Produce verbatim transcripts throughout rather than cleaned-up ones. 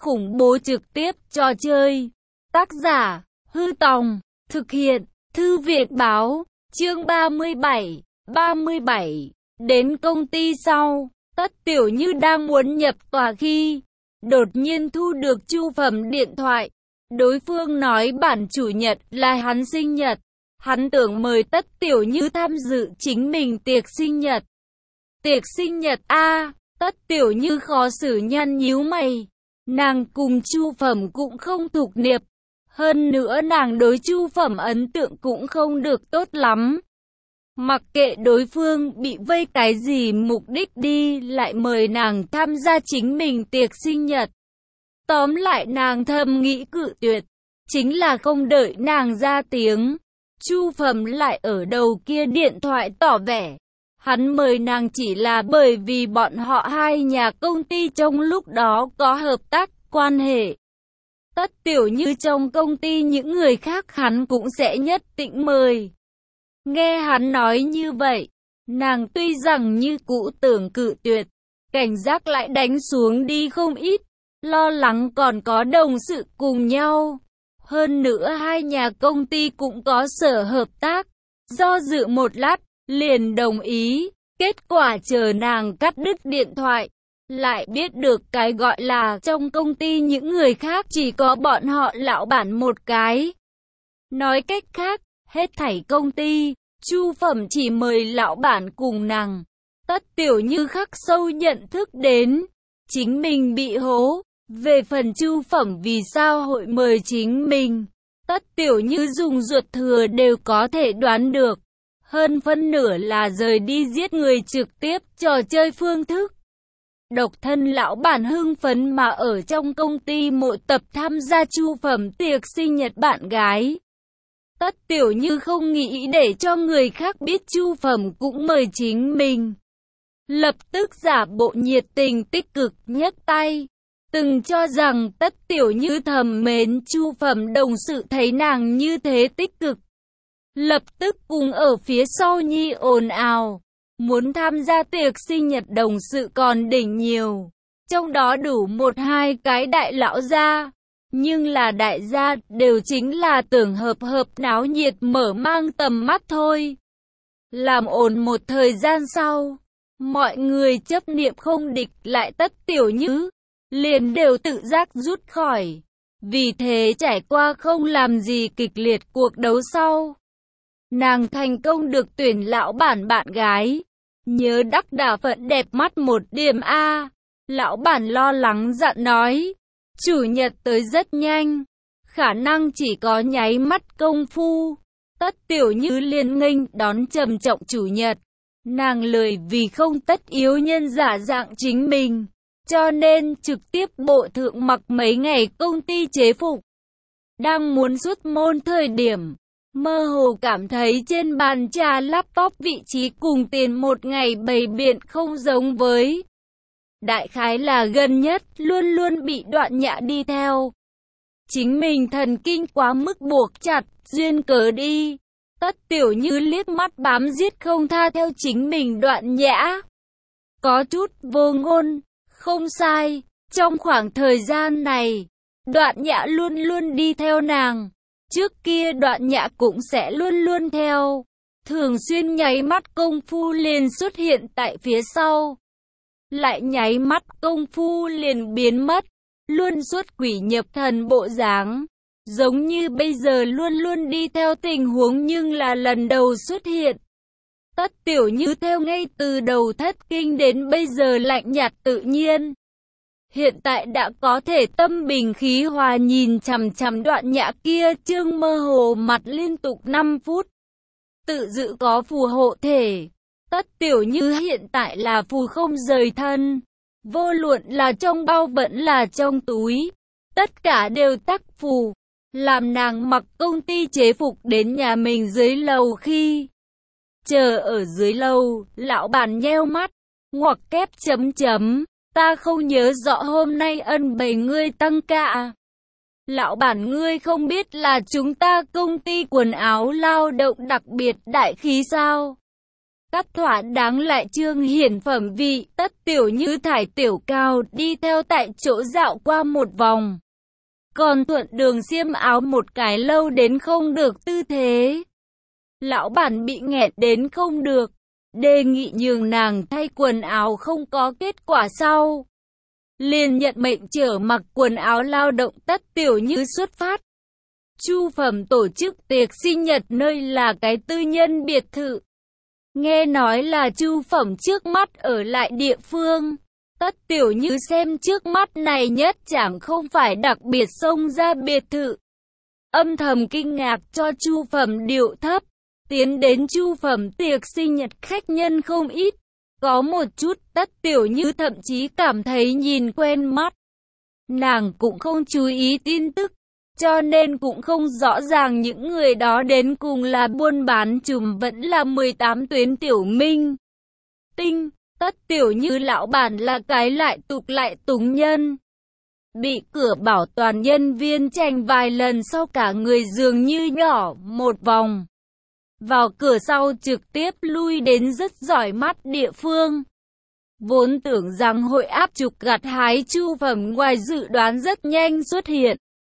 khủng bố trực tiếp trò chơi. Tác giả, Hư Tòng, thực hiện, Thư viện báo, chương ba mươi bảy, ba mươi bảy. Đến công ty sau, Tất Tiểu Như đang muốn nhập tòa khi đột nhiên thu được Chu Phẩm điện thoại. Đối phương nói bản chủ nhật là hắn sinh nhật. Hắn tưởng mời Tất Tiểu Như tham dự chính mình tiệc sinh nhật. Tiệc sinh nhật a? Tất Tiểu Như khó xử nhăn nhíu mày. Nàng cùng Chu Phẩm cũng không thục niệp. Hơn nữa nàng đối Chu Phẩm ấn tượng cũng không được tốt lắm. Mặc kệ đối phương bị vây cái gì mục đích đi lại mời nàng tham gia chính mình tiệc sinh nhật. Tóm lại nàng thầm nghĩ cự tuyệt. Chính là không đợi nàng ra tiếng. Chu Phẩm lại ở đầu kia điện thoại tỏ vẻ. Hắn mời nàng chỉ là bởi vì bọn họ hai nhà công ty trong lúc đó có hợp tác quan hệ. Tất Tiểu Như trong công ty những người khác hắn cũng sẽ nhất định mời. Nghe hắn nói như vậy, nàng tuy rằng như cũ tưởng cự tuyệt, cảnh giác lại đánh xuống đi không ít, lo lắng còn có đồng sự cùng nhau. Hơn nữa hai nhà công ty cũng có sở hợp tác, do dự một lát, liền đồng ý. Kết quả chờ nàng cắt đứt điện thoại, lại biết được cái gọi là trong công ty những người khác chỉ có bọn họ lão bản một cái. Nói cách khác, hết thảy công ty, Chu Phẩm chỉ mời lão bản cùng nàng. Tất Tiểu Như khắc sâu nhận thức đến, chính mình bị hố. Về phần Chu Phẩm vì sao hội mời chính mình, Tất Tiểu Như dùng ruột thừa đều có thể đoán được. Hơn phân nửa là rời đi giết người trực tiếp trò chơi phương thức. Độc thân lão bản hưng phấn mà ở trong công ty mỗi tập tham gia Chu Phẩm tiệc sinh nhật bạn gái. Tất Tiểu Như không nghĩ để cho người khác biết Chu Phẩm cũng mời chính mình. Lập tức giả bộ nhiệt tình tích cực nhấc tay. Từng cho rằng Tất Tiểu Như thầm mến Chu Phẩm đồng sự thấy nàng như thế tích cực. Lập tức cùng ở phía sau nhi ồn ào. Muốn tham gia tiệc sinh nhật đồng sự còn đỉnh nhiều. Trong đó đủ một hai cái đại lão gia. Nhưng là đại gia đều chính là tưởng hợp hợp náo nhiệt mở mang tầm mắt thôi. Làm ồn một thời gian sau, mọi người chấp niệm không địch lại Tất Tiểu Như, liền đều tự giác rút khỏi. Vì thế trải qua không làm gì kịch liệt cuộc đấu sau, nàng thành công được tuyển lão bản bạn gái. Nhớ đắc đà phận đẹp mắt một điểm a. Lão bản lo lắng dặn nói. Chủ nhật tới rất nhanh, khả năng chỉ có nháy mắt công phu. Tất Tiểu Như liền nghênh đón trầm trọng chủ nhật. Nàng lười vì không tất yếu nhân giả dạng chính mình, cho nên trực tiếp bộ thượng mặc mấy ngày công ty chế phục. Đang muốn xuất môn thời điểm, mơ hồ cảm thấy trên bàn trà laptop vị trí cùng tiền một ngày bày biện không giống với. Đại khái là gần nhất luôn luôn bị Đoạn Nhã đi theo. Chính mình thần kinh quá mức buộc chặt, duyên cớ đi. Tất Tiểu Như liếc mắt bám giết không tha theo chính mình Đoạn Nhã. Có chút vô ngôn, không sai. Trong khoảng thời gian này, Đoạn Nhã luôn luôn đi theo nàng. Trước kia Đoạn Nhã cũng sẽ luôn luôn theo. Thường xuyên nháy mắt công phu liền xuất hiện tại phía sau. Lại nháy mắt công phu liền biến mất. Luôn xuất quỷ nhập thần bộ dáng. Giống như bây giờ luôn luôn đi theo tình huống nhưng là lần đầu xuất hiện. Tất Tiểu Như theo ngay từ đầu thất kinh đến bây giờ lạnh nhạt tự nhiên. Hiện tại đã có thể tâm bình khí hòa nhìn chằm chằm Đoạn Nhã kia trương mơ hồ mặt liên tục năm phút. Tự dự có phù hộ thể. Tất Tiểu Như hiện tại là phù không rời thân. Vô luận là trong bao vẫn là trong túi. Tất cả đều tắc phù. Làm nàng mặc công ty chế phục đến nhà mình dưới lầu khi. Chờ ở dưới lầu, lão bản nheo mắt. Ngoặc kép chấm chấm. Ta không nhớ rõ hôm nay ân bày ngươi tăng ca. Lão bản ngươi không biết là chúng ta công ty quần áo lao động đặc biệt đại khí sao? cắt thỏa đáng lại trương hiển phẩm vị. Tất Tiểu Như thải tiểu cao đi theo tại chỗ dạo qua một vòng. Còn thuận đường xiêm áo một cái lâu đến không được tư thế. Lão bản bị nghẹn đến không được, đề nghị nhường nàng thay quần áo không có kết quả sau. Liền nhận mệnh chở mặc quần áo lao động. Tất Tiểu Như xuất phát. Chu Phẩm tổ chức tiệc sinh nhật nơi là cái tư nhân biệt thự. Nghe nói là Chu Phẩm trước mắt ở lại địa phương. Tất Tiểu Như xem trước mắt này nhất chẳng không phải đặc biệt xông ra biệt thự. Âm thầm kinh ngạc cho Chu Phẩm điệu thấp. Tiến đến Chu Phẩm tiệc sinh nhật khách nhân không ít. Có một chút Tất Tiểu Như thậm chí cảm thấy nhìn quen mắt. Nàng cũng không chú ý tin tức, cho nên cũng không rõ ràng những người đó đến cùng là buôn bán chùm vẫn là mười tám tuyến tiểu minh tinh. Tất Tiểu Như lão bản là cái lại tục lại túng nhân. Bị cửa bảo toàn nhân viên tranh vài lần sau cả người dường như nhỏ một vòng. Vào cửa sau trực tiếp lui đến rất giỏi mắt địa phương. Vốn tưởng rằng hội áp trục gặt hái Chu Phẩm ngoài dự đoán rất nhanh xuất hiện.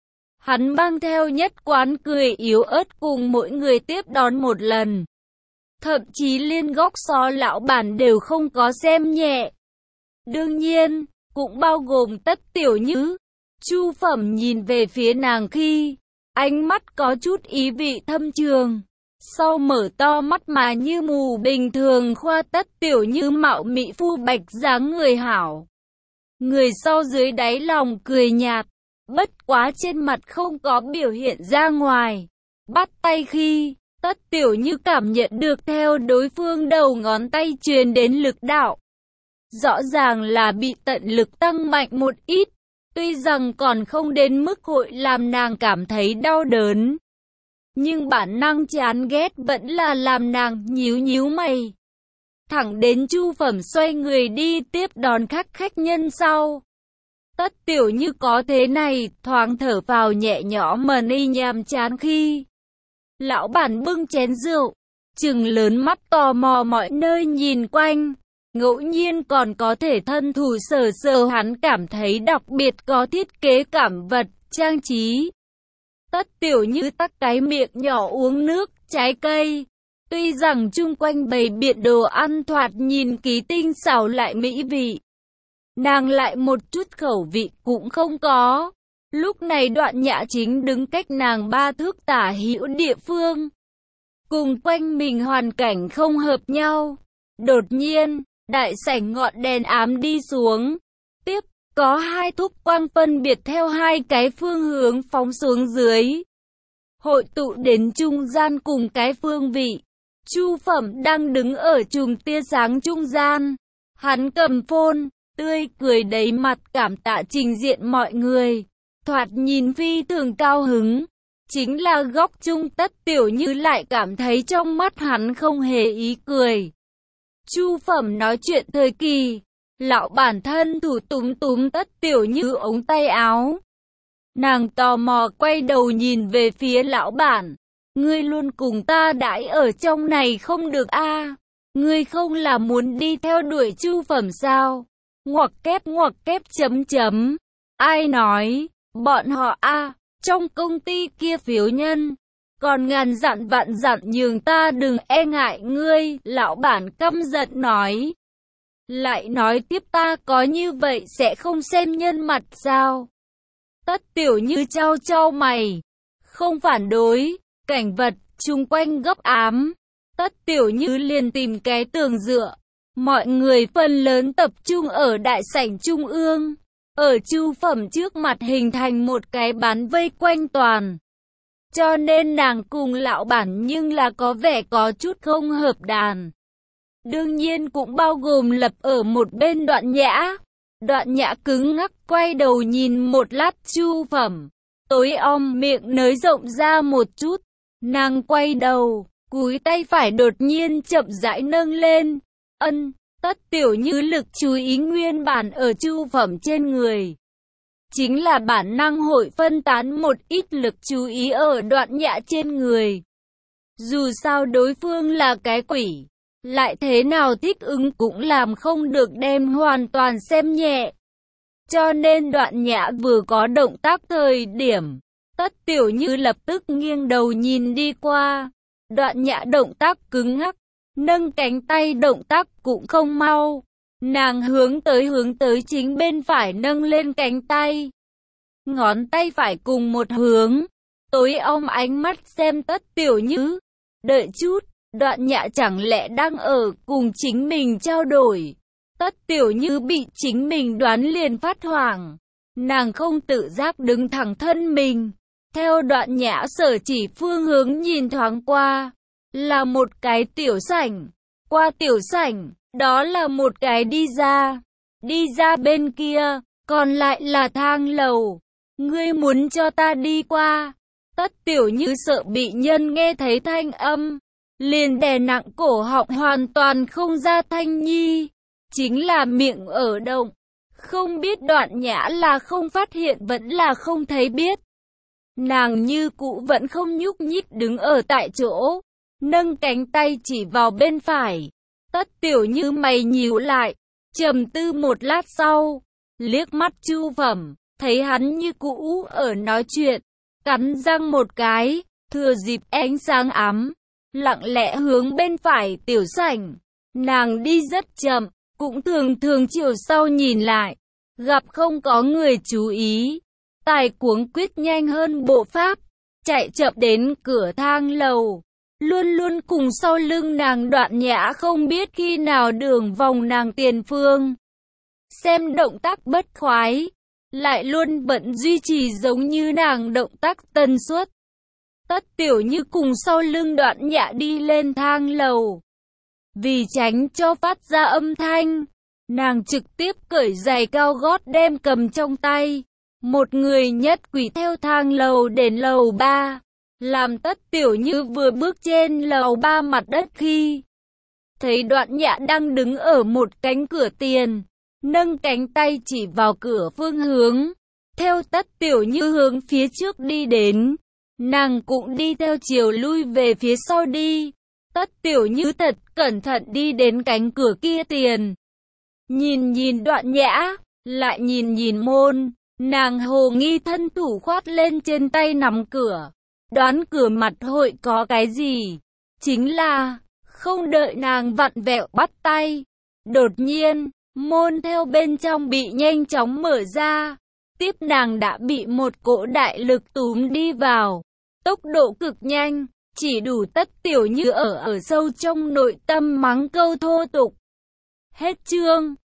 Hắn mang theo nhất quán cười yếu ớt cùng mỗi người tiếp đón một lần. Thậm chí liên góc xó lão bản đều không có xem nhẹ. Đương nhiên, cũng bao gồm Tất Tiểu Như. Chu Phẩm nhìn về phía nàng khi, ánh mắt có chút ý vị thâm trường. Sau mở to mắt mà như mù bình thường khoa Tất Tiểu Như mạo mị phu bạch dáng người hảo. Người sau dưới đáy lòng cười nhạt, bất quá trên mặt không có biểu hiện ra ngoài. Bắt tay khi, Tất Tiểu Như cảm nhận được theo đối phương đầu ngón tay truyền đến lực đạo. Rõ ràng là bị tận lực tăng mạnh một ít, tuy rằng còn không đến mức hội làm nàng cảm thấy đau đớn. Nhưng bản năng chán ghét vẫn là làm nàng nhíu nhíu mày. Thẳng đến Chu Phẩm xoay người đi tiếp đón các khách nhân sau. Tất Tiểu Như có thế này, thoáng thở vào nhẹ nhõm mà y nhàm chán khi lão bản bưng chén rượu, trừng lớn mắt tò mò mọi nơi nhìn quanh, ngẫu nhiên còn có thể thân thủ sờ sờ hắn cảm thấy đặc biệt có thiết kế cảm vật, trang trí. Tất Tiểu Như tắc cái miệng nhỏ uống nước, trái cây. Tuy rằng chung quanh bày biện đồ ăn thoạt nhìn kỳ tinh xảo lại mỹ vị, nàng lại một chút khẩu vị cũng không có. Lúc này Đoạn Nhã chính đứng cách nàng ba thước tả hữu địa phương. Cùng quanh mình hoàn cảnh không hợp nhau. Đột nhiên, đại sảnh ngọn đèn ám đi xuống. Tiếp, có hai thúc quang phân biệt theo hai cái phương hướng phóng xuống dưới. Hội tụ đến trung gian cùng cái phương vị. Chu Phẩm đang đứng ở chùm tia sáng trung gian. Hắn cầm phone, tươi cười đầy mặt cảm tạ trình diện mọi người. Thoạt nhìn phi thường cao hứng. Chính là góc trung Tất Tiểu Như lại cảm thấy trong mắt hắn không hề ý cười. Chu Phẩm nói chuyện thời kỳ, lão bản thân thủ túm túm Tất Tiểu Như ống tay áo. Nàng tò mò quay đầu nhìn về phía lão bản. Ngươi luôn cùng ta đãi ở trong này không được a? À? Ngươi không là muốn đi theo đuổi Chu Phẩm sao? Ngoặc kép ngoặc kép chấm chấm. Ai nói? Bọn họ a, à, trong công ty kia phiếu nhân, còn ngàn dặn vạn dặn nhường ta đừng e ngại ngươi, lão bản căm giận nói. Lại nói tiếp ta có như vậy sẽ không xem nhân mặt sao? Tất Tiểu Như trao trao mày, không phản đối, cảnh vật chung quanh gấp ám. Tất Tiểu Như liền tìm cái tường dựa, mọi người phần lớn tập trung ở đại sảnh trung ương. Ở Chu Phẩm trước mặt hình thành một cái bán vây quanh toàn. Cho nên nàng cùng lão bản nhưng là có vẻ có chút không hợp đàn. Đương nhiên cũng bao gồm lập ở một bên Đoạn Nhã. Đoạn Nhã cứng ngắc quay đầu nhìn một lát Chu Phẩm. Tối om miệng nới rộng ra một chút. Nàng quay đầu, cúi tay phải đột nhiên chậm rãi nâng lên. Ân. Tất Tiểu Như lực chú ý nguyên bản ở Chu Phẩm trên người. Chính là bản năng hội phân tán một ít lực chú ý ở Đoạn Nhã trên người. Dù sao đối phương là cái quỷ, lại thế nào thích ứng cũng làm không được đem hoàn toàn xem nhẹ. Cho nên Đoạn Nhã vừa có động tác thời điểm, Tất Tiểu Như lập tức nghiêng đầu nhìn đi qua. Đoạn Nhã động tác cứng ngắc, nâng cánh tay động tác cũng không mau. Nàng hướng tới hướng tới chính bên phải nâng lên cánh tay. Ngón tay phải cùng một hướng, tối om ánh mắt xem Tất Tiểu Như. Đợi chút, Đoạn Nhã chẳng lẽ đang ở cùng chính mình trao đổi. Tất Tiểu Như bị chính mình đoán liền phát hoảng. Nàng không tự giác đứng thẳng thân mình. Theo Đoạn Nhã sở chỉ phương hướng nhìn thoáng qua, là một cái tiểu sảnh. Qua tiểu sảnh, đó là một cái đi ra. Đi ra bên kia, còn lại là thang lầu. Ngươi muốn cho ta đi qua? Tất Tiểu Như sợ bị nhân nghe thấy thanh âm, liền đè nặng cổ họng hoàn toàn không ra thanh nhi. Chính là miệng ở động. Không biết Đoạn Nhã là không phát hiện vẫn là không thấy biết. Nàng như cũ vẫn không nhúc nhích đứng ở tại chỗ, nâng cánh tay chỉ vào bên phải. Tất Tiểu Như mày nhíu lại, trầm tư một lát sau, liếc mắt Chu Phẩm, thấy hắn như cũ ở nói chuyện, cắn răng một cái, thừa dịp ánh sáng ám, lặng lẽ hướng bên phải tiểu sảnh. Nàng đi rất chậm, cũng thường thường chiều sau nhìn lại, gặp không có người chú ý, tài cuống quyết nhanh hơn bộ pháp, chạy chậm đến cửa thang lầu. Luôn luôn cùng sau lưng nàng Đoạn Nhã không biết khi nào đường vòng nàng tiền phương. Xem động tác bất khoái, lại luôn bận duy trì giống như nàng động tác tần suất. Tất Tiểu Như cùng sau lưng Đoạn Nhã đi lên thang lầu. Vì tránh cho phát ra âm thanh, nàng trực tiếp cởi giày cao gót đem cầm trong tay. Một người nhất quỷ theo thang lầu đến lầu ba. Làm Tất Tiểu Như vừa bước trên lầu ba mặt đất khi thấy Đoạn Nhã đang đứng ở một cánh cửa tiền, nâng cánh tay chỉ vào cửa phương hướng. Theo Tất Tiểu Như hướng phía trước đi đến, nàng cũng đi theo chiều lui về phía sau đi. Tất Tiểu Như thật cẩn thận đi đến cánh cửa kia tiền. Nhìn nhìn Đoạn Nhã, lại nhìn nhìn môn, nàng hồ nghi thân thủ khoát lên trên tay nắm cửa. Đoán cửa mặt hội có cái gì? Chính là, không đợi nàng vặn vẹo bắt tay. Đột nhiên, môn theo bên trong bị nhanh chóng mở ra. Tiếp nàng đã bị một cỗ đại lực túm đi vào. Tốc độ cực nhanh, chỉ đủ Tất Tiểu Như ở ở sâu trong nội tâm mắng câu thô tục. Hết chương.